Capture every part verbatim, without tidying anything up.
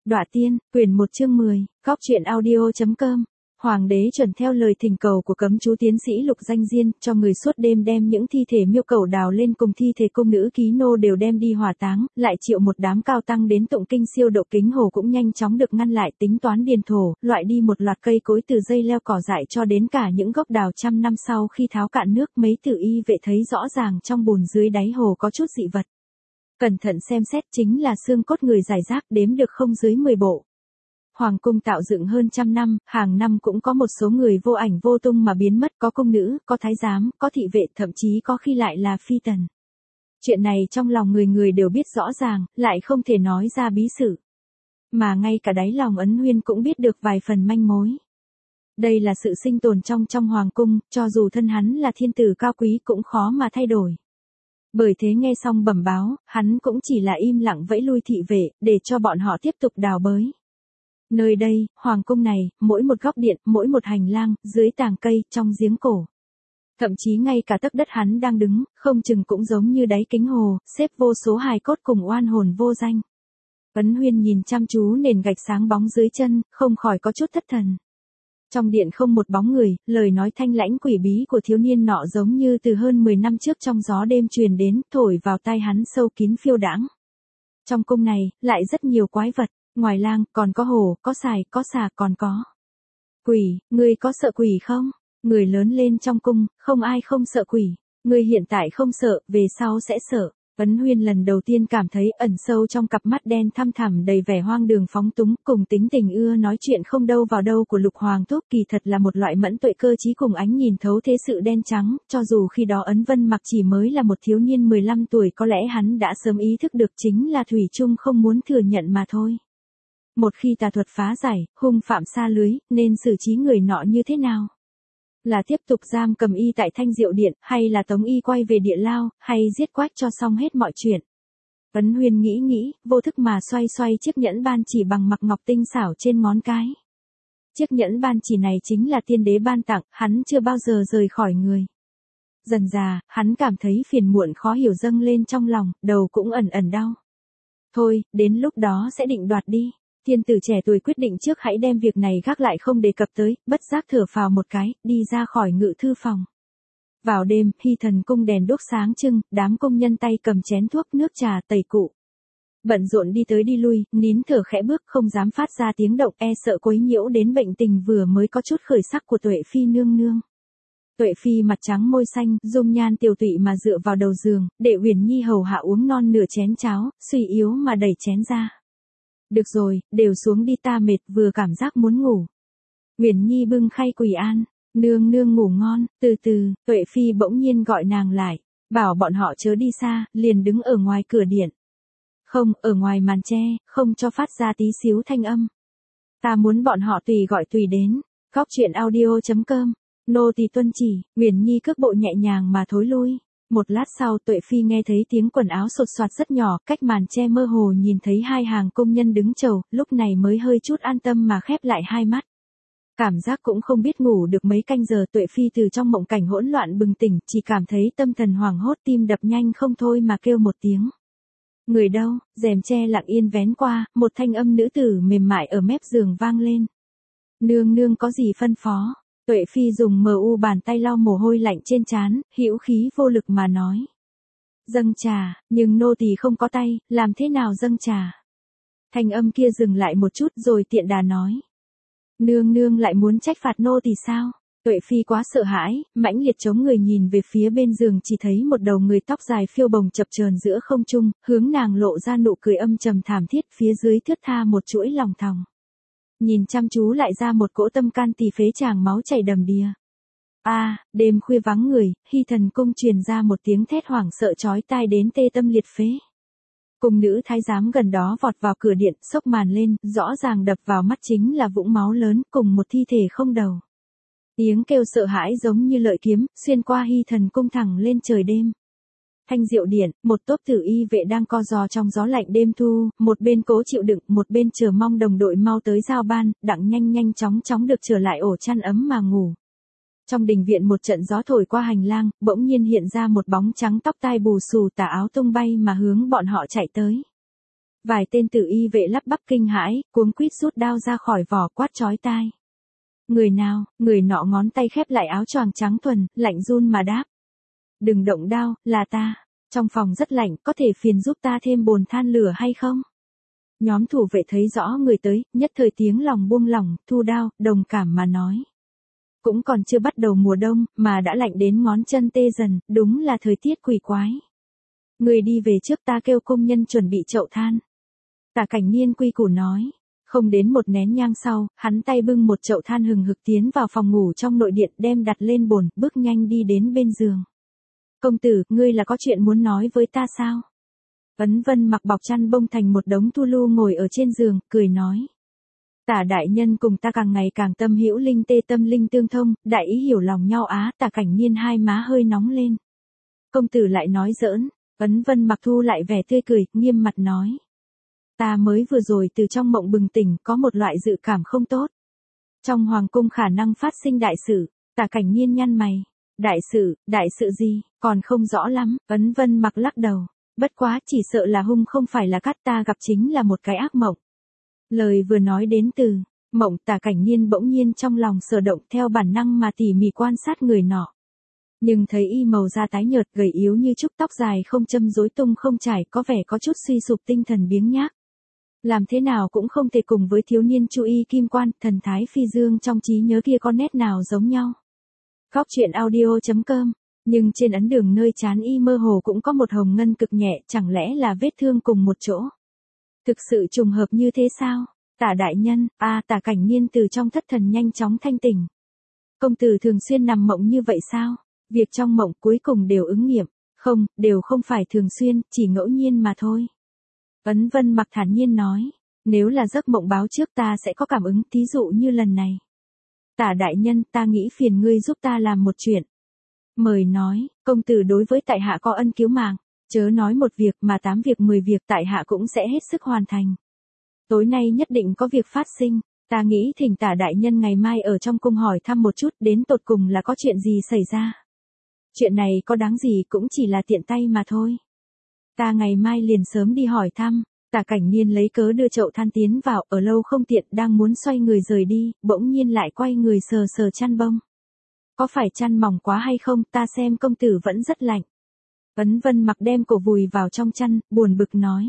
Đọa tiên, quyển một chương mười, góc truyện audio chấm com. Hoàng đế chuẩn theo lời thỉnh cầu của cấm chú tiến sĩ Lục Danh Diên, cho người suốt đêm đem những thi thể miêu cầu đào lên cùng thi thể cung nữ ký nô đều đem đi hỏa táng, lại triệu một đám cao tăng đến tụng kinh siêu độ kính hồ cũng nhanh chóng được ngăn lại, tính toán điền thổ, loại đi một loạt cây cối từ dây leo cỏ dại cho đến cả những gốc đào. Trăm năm sau khi tháo cạn nước, mấy tử y vệ thấy rõ ràng trong bùn dưới đáy hồ có chút dị vật. Cẩn thận xem xét, chính là xương cốt người rải rác, đếm được không dưới mười bộ. Hoàng cung tạo dựng hơn trăm năm, hàng năm cũng có một số người vô ảnh vô tung mà biến mất, có cung nữ, có thái giám, có thị vệ, thậm chí có khi lại là phi tần. Chuyện này trong lòng người người đều biết rõ ràng, lại không thể nói ra bí sự. Mà ngay cả đáy lòng Ấn Huyên cũng biết được vài phần manh mối. Đây là sự sinh tồn trong trong hoàng cung, cho dù thân hắn là thiên tử cao quý cũng khó mà thay đổi. Bởi thế nghe xong bẩm báo, hắn cũng chỉ là im lặng vẫy lui thị vệ, để cho bọn họ tiếp tục đào bới. Nơi đây, hoàng cung này, mỗi một góc điện, mỗi một hành lang, dưới tàng cây, trong giếng cổ. Thậm chí ngay cả tấc đất hắn đang đứng, không chừng cũng giống như đáy kính hồ, xếp vô số hài cốt cùng oan hồn vô danh. Ấn Huyên nhìn chăm chú nền gạch sáng bóng dưới chân, không khỏi có chút thất thần. Trong điện không một bóng người, lời nói thanh lãnh quỷ bí của thiếu niên nọ giống như từ hơn mười năm trước trong gió đêm truyền đến, thổi vào tai hắn sâu kín phiêu đãng. Trong cung này, lại rất nhiều quái vật, ngoài lang, còn có hổ, có sài, có xà, còn có quỷ, ngươi có sợ quỷ không? Người lớn lên trong cung, không ai không sợ quỷ, ngươi hiện tại không sợ, về sau sẽ sợ. Ấn Huyên lần đầu tiên cảm thấy ẩn sâu trong cặp mắt đen thăm thẳm đầy vẻ hoang đường phóng túng, cùng tính tình ưa nói chuyện không đâu vào đâu của Lục Hoàng Thúc, kỳ thật là một loại mẫn tuệ cơ trí cùng ánh nhìn thấu thế sự đen trắng, cho dù khi đó Ấn Vân Mặc chỉ mới là một thiếu niên mười lăm tuổi, có lẽ hắn đã sớm ý thức được chính là thủy chung không muốn thừa nhận mà thôi. Một khi tà thuật phá giải, hung phạm xa lưới, nên xử trí người nọ như thế nào? Là tiếp tục giam cầm y tại Thanh Diệu Điện, hay là tống y quay về địa lao, hay giết quách cho xong hết mọi chuyện? Ấn Huyên nghĩ nghĩ, vô thức mà xoay xoay chiếc nhẫn ban chỉ bằng mặc ngọc tinh xảo trên ngón cái. Chiếc nhẫn ban chỉ này chính là tiên đế ban tặng, hắn chưa bao giờ rời khỏi người. Dần dà, hắn cảm thấy phiền muộn khó hiểu dâng lên trong lòng, đầu cũng ẩn ẩn đau. Thôi, đến lúc đó sẽ định đoạt đi. Thiên tử trẻ tuổi quyết định trước hãy đem việc này gác lại không đề cập tới, bất giác thở phào một cái, đi ra khỏi ngự thư phòng. Vào đêm, Hy Thần cung đèn đuốc sáng trưng, đám công nhân tay cầm chén thuốc, nước trà, tẩy cụ. Bận rộn đi tới đi lui, nín thở khẽ bước, không dám phát ra tiếng động, e sợ quấy nhiễu đến bệnh tình vừa mới có chút khởi sắc của Tuệ Phi nương nương. Tuệ Phi mặt trắng môi xanh, dung nhan tiều tụy mà dựa vào đầu giường, để Uyển Nhi hầu hạ uống non nửa chén cháo, suy yếu mà đẩy chén ra. Được rồi, đều xuống đi, ta mệt, vừa cảm giác muốn ngủ. Uyển Nhi bưng khay quỳ an, nương nương ngủ ngon, từ từ. Tuệ Phi bỗng nhiên gọi nàng lại, bảo bọn họ chớ đi xa, liền đứng ở ngoài cửa điện. Không, ở ngoài màn tre, không cho phát ra tí xíu thanh âm. Ta muốn bọn họ tùy gọi tùy đến. Góc truyện audio chấm com, nô tỳ tuân chỉ. Uyển Nhi cước bộ nhẹ nhàng mà thối lui. Một lát sau, Tuệ Phi nghe thấy tiếng quần áo sột soạt rất nhỏ, cách màn che mơ hồ nhìn thấy hai hàng công nhân đứng chầu, lúc này mới hơi chút an tâm mà khép lại hai mắt. Cảm giác cũng không biết ngủ được mấy canh giờ, Tuệ Phi từ trong mộng cảnh hỗn loạn bừng tỉnh, chỉ cảm thấy tâm thần hoảng hốt, tim đập nhanh không thôi mà kêu một tiếng. Người đâu? Rèm che lặng yên vén qua, một thanh âm nữ tử mềm mại ở mép giường vang lên. Nương nương có gì phân phó? Tuệ Phi dùng mờ u bàn tay lau mồ hôi lạnh trên trán, hữu khí vô lực mà nói. Dâng trà, nhưng nô tỳ không có tay, làm thế nào dâng trà? Thanh âm kia dừng lại một chút rồi tiện đà nói. Nương nương lại muốn trách phạt nô tỳ sao? Tuệ Phi quá sợ hãi, mãnh liệt chống người nhìn về phía bên giường, chỉ thấy một đầu người tóc dài phiêu bồng chập chờn giữa không trung, hướng nàng lộ ra nụ cười âm trầm thảm thiết, phía dưới thướt tha một chuỗi lòng thòng. Nhìn chăm chú lại ra một cỗ tâm can tỳ phế tràng máu chảy đầm đìa. A, à, đêm khuya vắng người, Hy Thần cung truyền ra một tiếng thét hoảng sợ chói tai đến tê tâm liệt phế. Cung nữ thái giám gần đó vọt vào cửa điện, xốc màn lên, rõ ràng đập vào mắt chính là vũng máu lớn cùng một thi thể không đầu. Tiếng kêu sợ hãi giống như lợi kiếm, xuyên qua Hy Thần cung thẳng lên trời đêm. Thanh Diệu Điện, một tốp tử y vệ đang co giò trong gió lạnh đêm thu, một bên cố chịu đựng, một bên chờ mong đồng đội mau tới giao ban, đặng nhanh nhanh chóng chóng được trở lại ổ chăn ấm mà ngủ. Trong đình viện một trận gió thổi qua hành lang, bỗng nhiên hiện ra một bóng trắng tóc tai bù xù, tà áo tung bay mà hướng bọn họ chạy tới. Vài tên tử y vệ lắp bắp kinh hãi, cuống quýt rút đao ra khỏi vỏ quát chói tai. Người nào? Người nọ ngón tay khép lại áo choàng trắng thuần, lạnh run mà đáp. Đừng động đao, là ta. Trong phòng rất lạnh, có thể phiền giúp ta thêm bồn than lửa hay không? Nhóm thủ vệ thấy rõ người tới, nhất thời tiếng lòng buông lỏng, thu đao, đồng cảm mà nói. Cũng còn chưa bắt đầu mùa đông, mà đã lạnh đến ngón chân tê dần, đúng là thời tiết quỷ quái. Người đi về trước, ta kêu công nhân chuẩn bị chậu than. Tả Cảnh Niên quy củ nói. Không đến một nén nhang sau, hắn tay bưng một chậu than hừng hực tiến vào phòng ngủ trong nội điện, đem đặt lên bồn, bước nhanh đi đến bên giường. Công tử, ngươi là có chuyện muốn nói với ta sao? Ấn Vân mặc bọc chăn bông thành một đống thu lu ngồi ở trên giường, cười nói. Tả đại nhân cùng ta càng ngày càng tâm hữu linh tê, tâm linh tương thông, đại ý hiểu lòng nhau á. Tả Cảnh Niên hai má hơi nóng lên. Công tử lại nói giỡn. Ấn Vân mặc thu lại vẻ tươi cười, nghiêm mặt nói. Ta mới vừa rồi từ trong mộng bừng tỉnh, có một loại dự cảm không tốt. Trong hoàng cung khả năng phát sinh đại sự. Tả Cảnh Niên nhăn mày. Đại sự, đại sự gì, còn không rõ lắm. Ấn Vân mặc lắc đầu. Bất quá, chỉ sợ là hung không phải là cát, ta gặp chính là một cái ác mộng. Lời vừa nói đến từ mộng, Tả Cảnh Niên bỗng nhiên trong lòng sở động, theo bản năng mà tỉ mỉ quan sát người nọ. Nhưng thấy y màu da tái nhợt, gầy yếu như trúc, tóc dài không châm rối tung không trải, có vẻ có chút suy sụp, tinh thần biếng nhác. Làm thế nào cũng không thể cùng với thiếu niên Chu Y Kim Quan, thần thái phi dương trong trí nhớ kia có nét nào giống nhau. Góc truyện audio chấm com. Nhưng trên ấn đường nơi trán y mơ hồ cũng có một hồng ngân cực nhẹ, chẳng lẽ là vết thương cùng một chỗ? Thực sự trùng hợp như thế sao? Tả đại nhân, a à, Tả Cảnh Niên từ trong thất thần nhanh chóng thanh tỉnh. Công tử thường xuyên nằm mộng như vậy sao? Việc trong mộng cuối cùng đều ứng nghiệm. Không, đều không phải thường xuyên, chỉ ngẫu nhiên mà thôi. Ấn Vân mặc thản nhiên nói. Nếu là giấc mộng báo trước ta sẽ có cảm ứng, thí dụ như lần này. Tả đại nhân, ta nghĩ phiền ngươi giúp ta làm một chuyện. Mời nói, công tử đối với tại hạ có ân cứu mạng, chớ nói một việc mà tám việc mười việc, tại hạ cũng sẽ hết sức hoàn thành. Tối nay nhất định có việc phát sinh, ta nghĩ thỉnh Tả đại nhân ngày mai ở trong cung hỏi thăm một chút, đến tột cùng là có chuyện gì xảy ra. Chuyện này có đáng gì, cũng chỉ là tiện tay mà thôi. Ta ngày mai liền sớm đi hỏi thăm. Tả Cảnh Niên lấy cớ đưa chậu than tiến vào, ở lâu không tiện, đang muốn xoay người rời đi, bỗng nhiên lại quay người sờ sờ chăn bông. Có phải chăn mỏng quá hay không, ta xem công tử vẫn rất lạnh. Ấn Vân mặc đem cổ vùi vào trong chăn, buồn bực nói.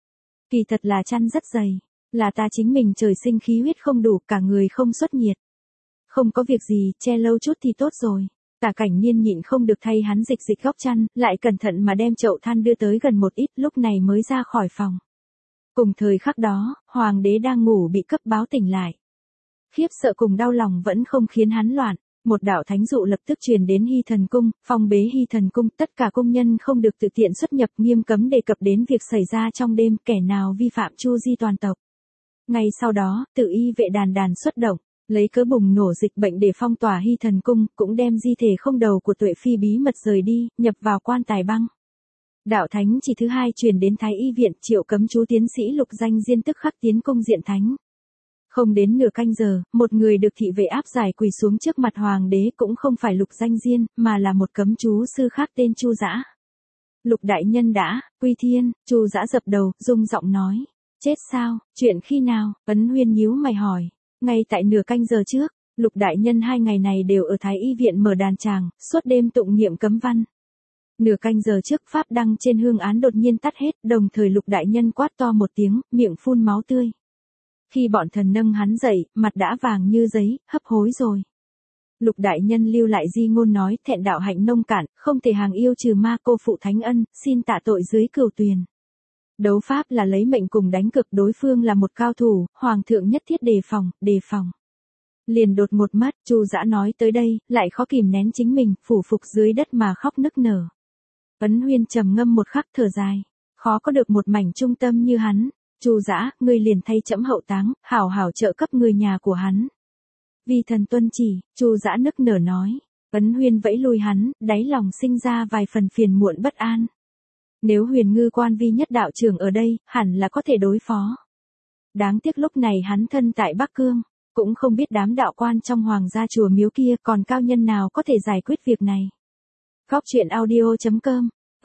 Kỳ thật là chăn rất dày, là ta chính mình trời sinh khí huyết không đủ, cả người không xuất nhiệt. Không có việc gì, che lâu chút thì tốt rồi. Tả Cảnh Niên nhịn không được thay hắn dịch dịch góc chăn, lại cẩn thận mà đem chậu than đưa tới gần một ít, lúc này mới ra khỏi phòng. Cùng thời khắc đó, hoàng đế đang ngủ bị cấp báo tỉnh lại. Khiếp sợ cùng đau lòng vẫn không khiến hắn loạn. Một đạo thánh dụ lập tức truyền đến Hy Thần Cung, phong bế Hy Thần Cung, tất cả công nhân không được tự tiện xuất nhập, nghiêm cấm đề cập đến việc xảy ra trong đêm, kẻ nào vi phạm chu di toàn tộc. Ngay sau đó, tự y vệ đàn đàn xuất động, lấy cớ bùng nổ dịch bệnh để phong tỏa Hy Thần Cung, cũng đem di thể không đầu của Tuệ Phi bí mật rời đi, nhập vào quan tài băng. Đạo thánh chỉ thứ hai truyền đến Thái Y viện, triệu cấm chú tiến sĩ Lục Danh Diên tức khắc tiến cung diện thánh. Không đến nửa canh giờ, một người được thị vệ áp giải quỳ xuống trước mặt hoàng đế, cũng không phải Lục Danh Diên, mà là một cấm chú sư khác tên Chu Dã. Lục đại nhân đã, quy thiên, Chu Dã dập đầu, rung giọng nói. Chết sao, chuyện khi nào? Ấn Huyên nhíu mày hỏi. Ngay tại nửa canh giờ trước, Lục đại nhân hai ngày này đều ở Thái Y viện mở đàn tràng, suốt đêm tụng niệm cấm văn. Nửa canh giờ trước pháp đăng trên hương án đột nhiên tắt hết, đồng thời Lục đại nhân quát to một tiếng, miệng phun máu tươi. Khi bọn thần nâng hắn dậy, mặt đã vàng như giấy, hấp hối rồi. Lục đại nhân lưu lại di ngôn nói, thẹn đạo hạnh nông cạn, không thể hàng yêu trừ ma, cô phụ thánh ân, xin tạ tội dưới cửu tuyền. Đấu pháp là lấy mệnh cùng đánh cực, đối phương là một cao thủ, hoàng thượng nhất thiết đề phòng, đề phòng. Liền đột ngột mất, Chu Dã nói tới đây, lại khó kìm nén chính mình, phủ phục dưới đất mà khóc nức nở. Ấn Huyên trầm ngâm một khắc, thở dài, khó có được một mảnh trung tâm như hắn. Chu Dã, ngươi liền thay trẫm hậu táng, hảo hảo trợ cấp người nhà của hắn. Vì thần tuân chỉ, Chu Dã nức nở nói. Ấn Huyên vẫy lui hắn, đáy lòng sinh ra vài phần phiền muộn bất an. Nếu Huyền Ngư quan vi nhất đạo trưởng ở đây, hẳn là có thể đối phó. Đáng tiếc lúc này hắn thân tại Bắc Cương, cũng không biết đám đạo quan trong hoàng gia chùa miếu kia còn cao nhân nào có thể giải quyết việc này. Góc truyện audio chấm com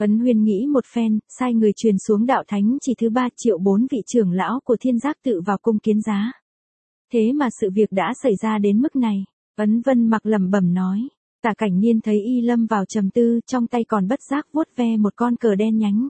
Ấn Huyên nghĩ một phen, sai người truyền xuống đạo thánh chỉ thứ ba triệu bốn vị trưởng lão của thiên giác tự vào cung kiến giá. Thế mà sự việc đã xảy ra đến mức này, Ấn Vân Mặc lẩm bẩm nói. Tả Cảnh Niên thấy y lâm vào trầm tư, trong tay còn bất giác vuốt ve một con cờ đen nhánh.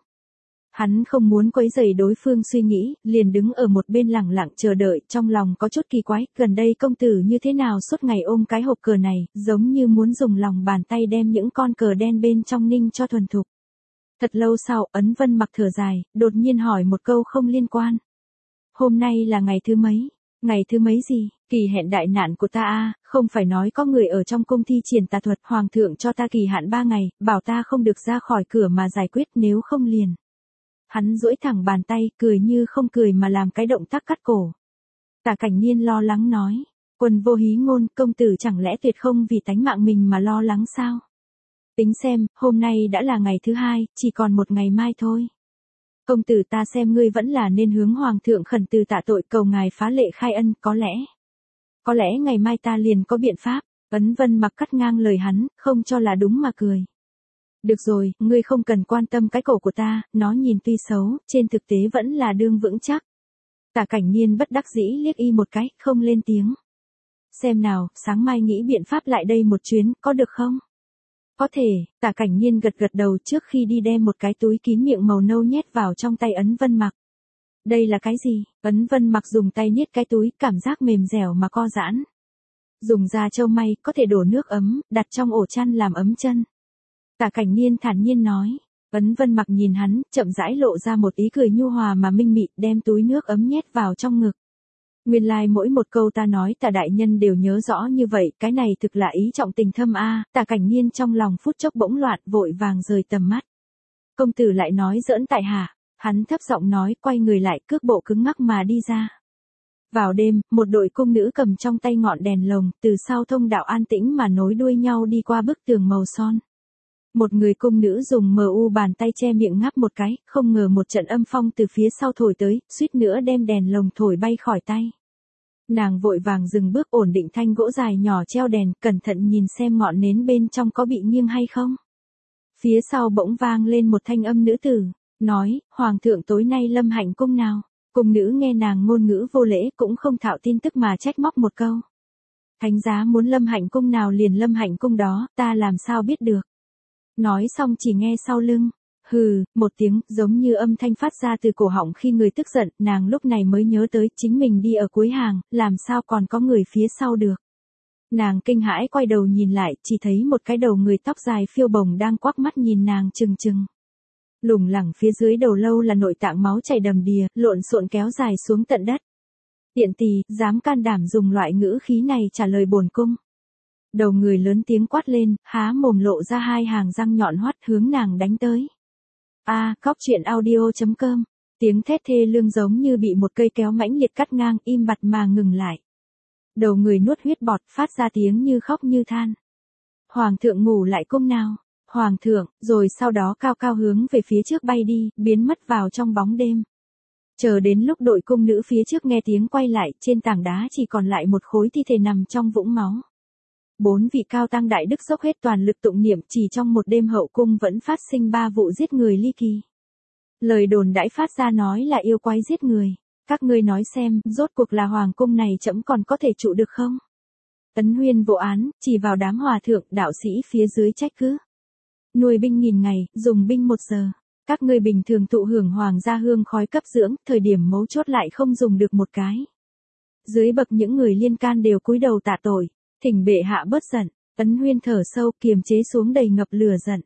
Hắn không muốn quấy rầy đối phương suy nghĩ, liền đứng ở một bên lẳng lặng chờ đợi, trong lòng có chút kỳ quái, gần đây công tử như thế nào suốt ngày ôm cái hộp cờ này, giống như muốn dùng lòng bàn tay đem những con cờ đen bên trong ninh cho thuần thục. Thật lâu sau, Ấn Vân Mặc thở dài, đột nhiên hỏi một câu không liên quan. Hôm nay là ngày thứ mấy? Ngày thứ mấy gì? Kỳ hẹn đại nạn của ta a, không phải nói có người ở trong cung thi triển tà thuật, hoàng thượng cho ta kỳ hạn ba ngày, bảo ta không được ra khỏi cửa mà giải quyết, nếu không liền. Hắn duỗi thẳng bàn tay, cười như không cười mà làm cái động tác cắt cổ. Tả Cảnh Niên lo lắng nói, Quân vô hí ngôn, công tử chẳng lẽ tuyệt không vì tánh mạng mình mà lo lắng sao? Tính xem, hôm nay đã là ngày thứ hai, chỉ còn một ngày mai thôi. Công tử ta xem ngươi vẫn là nên hướng hoàng thượng khẩn từ tạ tội, cầu ngài phá lệ khai ân, có lẽ. Có lẽ ngày mai ta liền có biện pháp. Ấn Vân Mặc cắt ngang lời hắn, không cho là đúng mà cười. Được rồi, ngươi không cần quan tâm cái cổ của ta, nó nhìn tuy xấu, trên thực tế vẫn là đương vững chắc. Tả Cảnh Niên bất đắc dĩ liếc y một cái, không lên tiếng. Xem nào, sáng mai nghĩ biện pháp lại đây một chuyến, có được không? Có thể. Tả Cảnh Niên gật gật đầu trước khi đi đem một cái túi kín miệng màu nâu nhét vào trong tay Ấn Vân Mặc. Đây là cái gì? Ấn Vân Mặc dùng tay niết cái túi, cảm giác mềm dẻo mà co giãn. Dùng da trâu may, có thể đổ nước ấm, đặt trong ổ chăn làm ấm chân. Tả Cảnh Niên thản nhiên nói. Ấn Vân Mặc nhìn hắn, chậm rãi lộ ra một ý cười nhu hòa mà minh mị, đem túi nước ấm nhét vào trong ngực. Nguyên lai like mỗi một câu ta nói Tả đại nhân đều nhớ rõ như vậy, cái này thực là ý trọng tình thâm a. Tả Cảnh Niên trong lòng phút chốc bỗng loạn, vội vàng rời tầm mắt. Công tử lại nói giỡn tại hạ. Hắn thấp giọng nói, quay người lại, cước bộ cứng ngắc mà đi ra. Vào đêm, một đội cung nữ cầm trong tay ngọn đèn lồng, từ sau thông đạo an tĩnh mà nối đuôi nhau đi qua bức tường màu son. Một người cung nữ dùng mờ u bàn tay che miệng ngáp một cái, không ngờ một trận âm phong từ phía sau thổi tới, suýt nữa đem đèn lồng thổi bay khỏi tay. Nàng vội vàng dừng bước, ổn định thanh gỗ dài nhỏ treo đèn, cẩn thận nhìn xem ngọn nến bên trong có bị nghiêng hay không. Phía sau bỗng vang lên một thanh âm nữ tử, nói, hoàng thượng tối nay lâm hạnh cung nào. Cung nữ nghe nàng ngôn ngữ vô lễ cũng không thạo tin tức mà trách móc một câu. Thánh giá muốn lâm hạnh cung nào liền lâm hạnh cung đó, ta làm sao biết được. Nói xong chỉ nghe sau lưng, hừ, một tiếng, giống như âm thanh phát ra từ cổ họng khi người tức giận, nàng lúc này mới nhớ tới chính mình đi ở cuối hàng, làm sao còn có người phía sau được. Nàng kinh hãi quay đầu nhìn lại, chỉ thấy một cái đầu người tóc dài phiêu bồng đang quắc mắt nhìn nàng trừng trừng. Lủng lẳng phía dưới đầu lâu là nội tạng máu chảy đầm đìa, lộn xộn kéo dài xuống tận đất. Tiện tỳ, dám can đảm dùng loại ngữ khí này trả lời bổn cung. Đầu người lớn tiếng quát lên, há mồm lộ ra hai hàng răng nhọn hoắt hướng nàng đánh tới. A, cóc truyện audio chấm com. Tiếng thét thê lương giống như bị một cây kéo mãnh liệt cắt ngang, im bặt mà ngừng lại. Đầu người nuốt huyết bọt, phát ra tiếng như khóc như than. Hoàng thượng ngủ lại cung nào? Hoàng thượng, rồi sau đó cao cao hướng về phía trước bay đi, biến mất vào trong bóng đêm. Chờ đến lúc đội cung nữ phía trước nghe tiếng quay lại, trên tảng đá chỉ còn lại một khối thi thể nằm trong vũng máu. Bốn vị cao tăng đại đức dốc hết toàn lực tụng niệm, chỉ trong một đêm hậu cung vẫn phát sinh ba vụ giết người ly kỳ. Lời đồn đãi phát ra nói là yêu quái giết người. Các ngươi nói xem, rốt cuộc là hoàng cung này trẫm còn có thể trụ được không? Ấn Huyên vô án, chỉ vào đám hòa thượng, đạo sĩ phía dưới trách cứ. Nuôi binh nghìn ngày, dùng binh một giờ. Các ngươi bình thường thụ hưởng hoàng gia hương khói cấp dưỡng, thời điểm mấu chốt lại không dùng được một cái. Dưới bậc những người liên can đều cúi đầu tạ tội, thỉnh bệ hạ bớt giận. Ấn Huyên thở sâu, kiềm chế xuống đầy ngập lửa giận.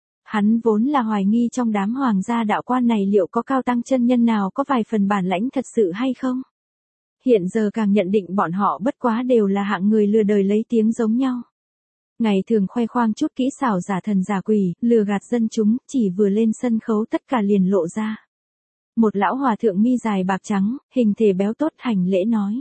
Hắn vốn là hoài nghi trong đám hoàng gia đạo quan này liệu có cao tăng chân nhân nào có vài phần bản lãnh thật sự hay không. Hiện giờ càng nhận định bọn họ bất quá đều là hạng người lừa đời lấy tiếng giống nhau. Ngày thường khoe khoang chút kỹ xảo giả thần giả quỷ, lừa gạt dân chúng, chỉ vừa lên sân khấu tất cả liền lộ ra. Một lão hòa thượng mi dài bạc trắng, hình thể béo tốt hành lễ nói.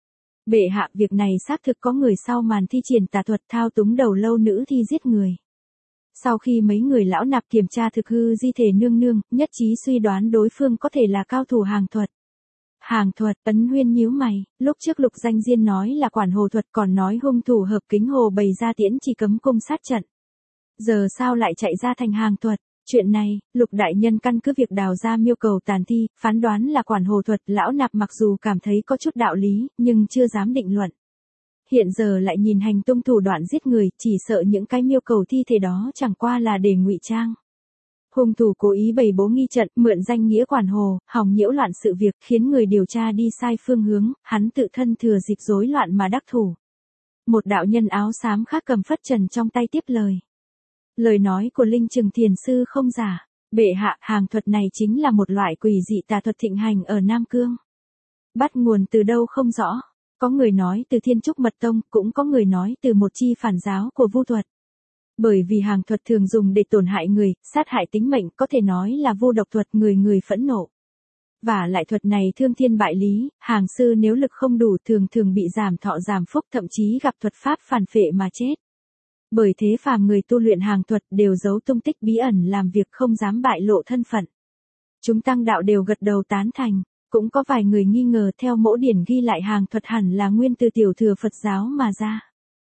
Bệ hạ, việc này xác thực có người sau màn thi triển tà thuật thao túng đầu lâu nữ thi giết người. Sau khi mấy người lão nạp kiểm tra thực hư di thể nương nương, nhất trí suy đoán đối phương có thể là cao thủ hàng thuật. Hàng thuật, Ấn Huyên nhíu mày, lúc trước Lục Danh Diên nói là quản hồ thuật, còn nói hung thủ hợp kính hồ bày ra tiễn chỉ cấm cung sát trận. Giờ sao lại chạy ra thành hàng thuật? Chuyện này, Lục đại nhân căn cứ việc đào ra miêu cầu tàn thi, phán đoán là quản hồ thuật, lão nạp mặc dù cảm thấy có chút đạo lý, nhưng chưa dám định luận. Hiện giờ lại nhìn hành tung thủ đoạn giết người, chỉ sợ những cái miêu cầu thi thể đó chẳng qua là để ngụy trang. Hung thủ cố ý bày bố nghi trận, mượn danh nghĩa quản hồ, hòng nhiễu loạn sự việc, khiến người điều tra đi sai phương hướng, hắn tự thân thừa dịp rối loạn mà đắc thủ. Một đạo nhân áo xám khác cầm phất trần trong tay tiếp lời. Lời nói của Linh Chừng Thiền Sư không giả, bệ hạ, hàng thuật này chính là một loại quỷ dị tà thuật thịnh hành ở Nam Cương. Bắt nguồn từ đâu không rõ, có người nói từ Thiên Trúc Mật Tông, cũng có người nói từ một chi phản giáo của Vu thuật. Bởi vì hàng thuật thường dùng để tổn hại người, sát hại tính mệnh, có thể nói là vô độc thuật, người người phẫn nộ. Và lại thuật này thương thiên bại lý, hàng sư nếu lực không đủ thường thường bị giảm thọ giảm phúc, thậm chí gặp thuật pháp phản phệ mà chết. Bởi thế phàm người tu luyện hàng thuật đều giấu tung tích bí ẩn, làm việc không dám bại lộ thân phận. Chúng tăng đạo đều gật đầu tán thành, cũng có vài người nghi ngờ theo mẫu điển ghi lại hàng thuật hẳn là nguyên từ tiểu thừa Phật giáo mà ra.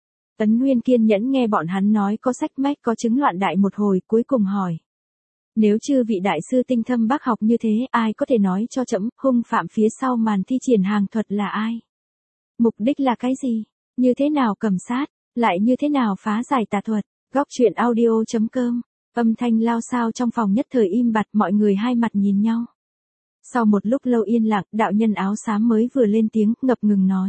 Ấn Nguyên kiên nhẫn nghe bọn hắn nói có sách mách có chứng loạn đại một hồi, cuối cùng hỏi. Nếu chư vị đại sư tinh thâm bác học như thế, ai có thể nói cho trẫm hung phạm phía sau màn thi triển hàng thuật là ai? Mục đích là cái gì? Như thế nào cầm sát? Lại như thế nào phá giải tà thuật? Góc truyện audio chấm com. Âm thanh lao xao trong phòng nhất thời im bặt, mọi người hai mặt nhìn nhau. Sau một lúc lâu yên lặng, đạo nhân áo xám mới vừa lên tiếng, ngập ngừng nói.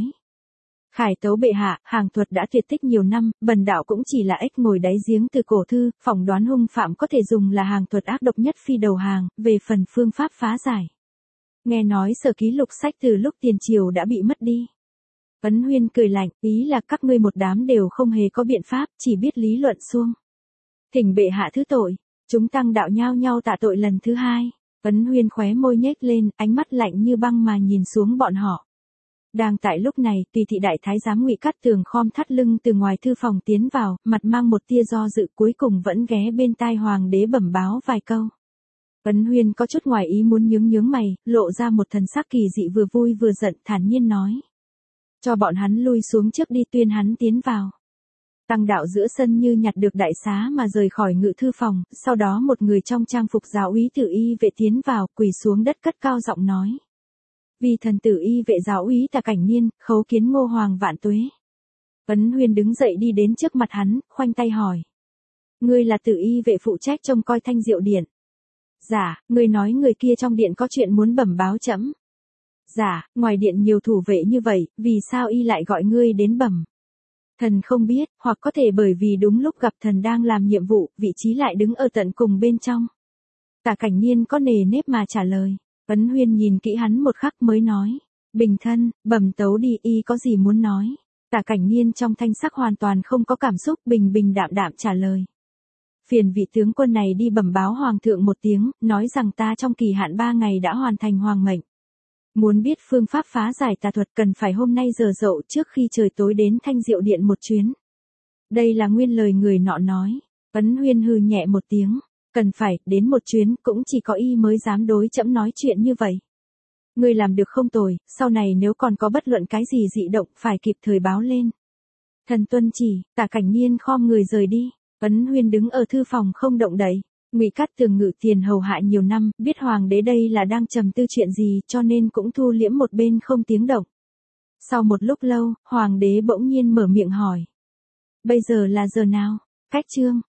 Khải tấu bệ hạ, hàng thuật đã tuyệt tích nhiều năm, bần đạo cũng chỉ là ếch ngồi đáy giếng từ cổ thư, phỏng đoán hung phạm có thể dùng là hàng thuật ác độc nhất phi đầu hàng, về phần phương pháp phá giải. Nghe nói sở ký lục sách từ lúc tiền triều đã bị mất đi. Ấn Huyên cười lạnh, ý là các ngươi một đám đều không hề có biện pháp, chỉ biết lý luận suông. Thỉnh bệ hạ thứ tội, chúng tăng đạo nhao nhau tạ tội lần thứ hai. Ấn Huyên khóe môi nhếch lên, ánh mắt lạnh như băng mà nhìn xuống bọn họ. Đang tại lúc này, Tùy thị đại thái giám Ngụy Cát Tường khom thắt lưng từ ngoài thư phòng tiến vào, mặt mang một tia do dự, cuối cùng vẫn ghé bên tai hoàng đế bẩm báo vài câu. Ấn Huyên có chút ngoài ý muốn nhướng nhướng mày, lộ ra một thần sắc kỳ dị vừa vui vừa giận, thản nhiên nói. Cho bọn hắn lui xuống trước đi, tuyên hắn tiến vào. Tăng đạo giữa sân như nhặt được đại xá mà rời khỏi ngự thư phòng, sau đó một người trong trang phục giáo úy tử y vệ tiến vào, quỳ xuống đất cất cao giọng nói. Vì thần tử y vệ giáo úy Tà Cảnh Niên, khấu kiến Ngô Hoàng vạn tuế. Ấn Huyên đứng dậy đi đến trước mặt hắn, khoanh tay hỏi. Ngươi là tử y vệ phụ trách trông coi Thanh Diệu Điện. Dạ, ngươi nói người kia trong điện có chuyện muốn bẩm báo trẫm. Dạ, ngoài điện nhiều thủ vệ như vậy, vì sao y lại gọi ngươi đến bẩm? Thần không biết, hoặc có thể bởi vì đúng lúc gặp thần đang làm nhiệm vụ, vị trí lại đứng ở tận cùng bên trong. Tà Cảnh Niên có nề nếp mà trả lời. Ấn Huyên nhìn kỹ hắn một khắc mới nói. Bình thân, bẩm tấu đi, y có gì muốn nói? Tà Cảnh Niên trong thanh sắc hoàn toàn không có cảm xúc, bình bình đạm đạm trả lời. Phiền vị tướng quân này đi bẩm báo hoàng thượng một tiếng, nói rằng ta trong kỳ hạn ba ngày đã hoàn thành hoàng mệnh. Muốn biết phương pháp phá giải tà thuật cần phải hôm nay giờ dậu trước khi trời tối đến Thanh Diệu Điện một chuyến. Đây là nguyên lời người nọ nói. Ấn Huyên hừ nhẹ một tiếng. Cần phải, đến một chuyến, cũng chỉ có y mới dám đối trẫm nói chuyện như vậy. Ngươi làm được không tồi, sau này nếu còn có bất luận cái gì dị động, phải kịp thời báo lên. Thần tuân chỉ, Tà Cảnh Niên khom người rời đi. Ấn Huyên đứng ở thư phòng không động đậy. Ngụy Cát Tường ngự tiền hầu hạ nhiều năm, biết hoàng đế đây là đang trầm tư chuyện gì, cho nên cũng thu liễm một bên không tiếng động. Sau một lúc lâu, hoàng đế bỗng nhiên mở miệng hỏi. Bây giờ là giờ nào? Cách chương.